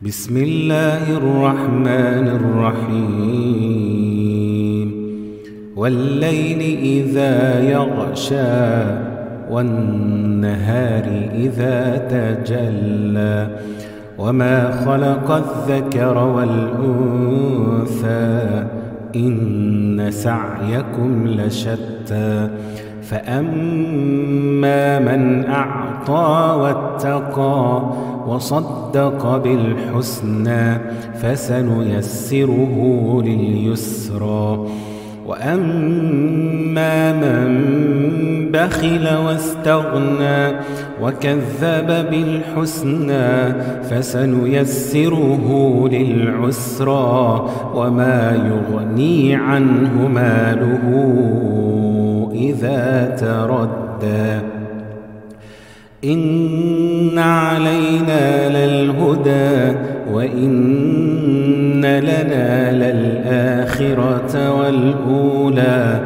بسم الله الرحمن الرحيم والليل إذا يغشى والنهار إذا تجلى وما خلق الذكر والأنثى إن سعيكم لشتى فأما من أعطى واتقى وصدق بالحسنى فسنيسره لليسرى وأما من بخل واستغنى وكذب بالحسنى فسنيسره للعسرى وما يغني عنه ماله إذا تردى إن علينا للهدى وإن لنا للآخرة والأولى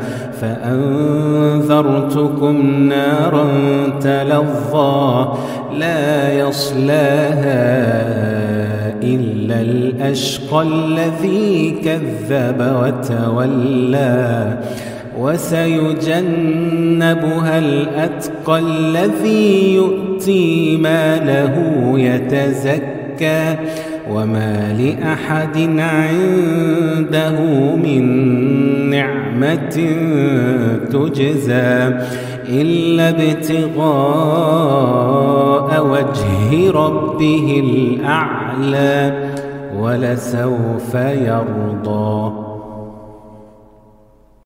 فأنذرتكم نارا تلظى لا يصلاها إلا الأشقى الذي كذب وتولى وسيجنبها الأتقى الذي يؤتي ماله يتزكى وما لأحد عنده من نعمة تجزى إلا ابتغاء وجه ربه الأعلى ولسوف يرضى.